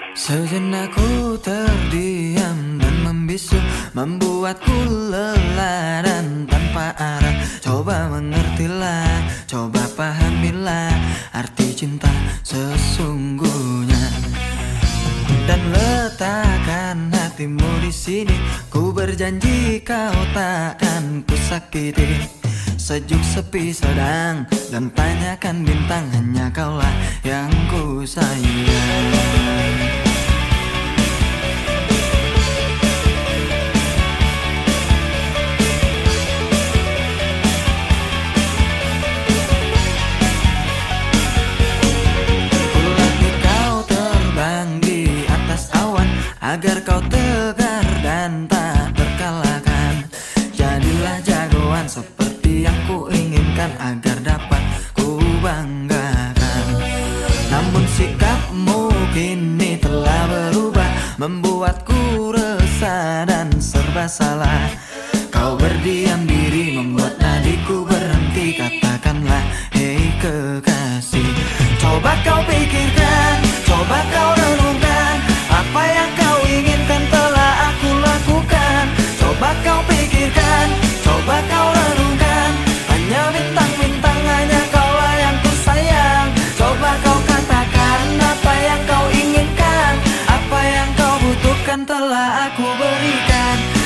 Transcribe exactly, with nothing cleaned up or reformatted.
Sejenak ku terdiam dan membisu, membuatku lelah dan tanpa arah. Coba mengertilah, coba pahamilah arti cinta sesungguhnya. Dan letakkan hatimu di sini, ku berjanji kau takkan ku sakiti. Sejuk sepi sedang dan tanyakan bintang, hanya kaulah yang ku sayang. Agar kau tegar dan tak terkalahkan, jadilah jagoan seperti yang ku inginkan, agar dapat ku banggakan. Namun sikapmu kini telah berubah, membuatku resah dan serba salah. Kau berdiam diri, membuat nadiku berhenti. Katakanlah, hei kekasih, coba kau pikirkan, coba kau renungkan, apa yang kau inginkan telah aku lakukan. Coba kau pikirkan, coba kau renungkan, hanya bintang-bintang, hanya kaulah yang ku sayang. Coba kau katakan apa yang kau inginkan, apa yang kau butuhkan telah aku berikan.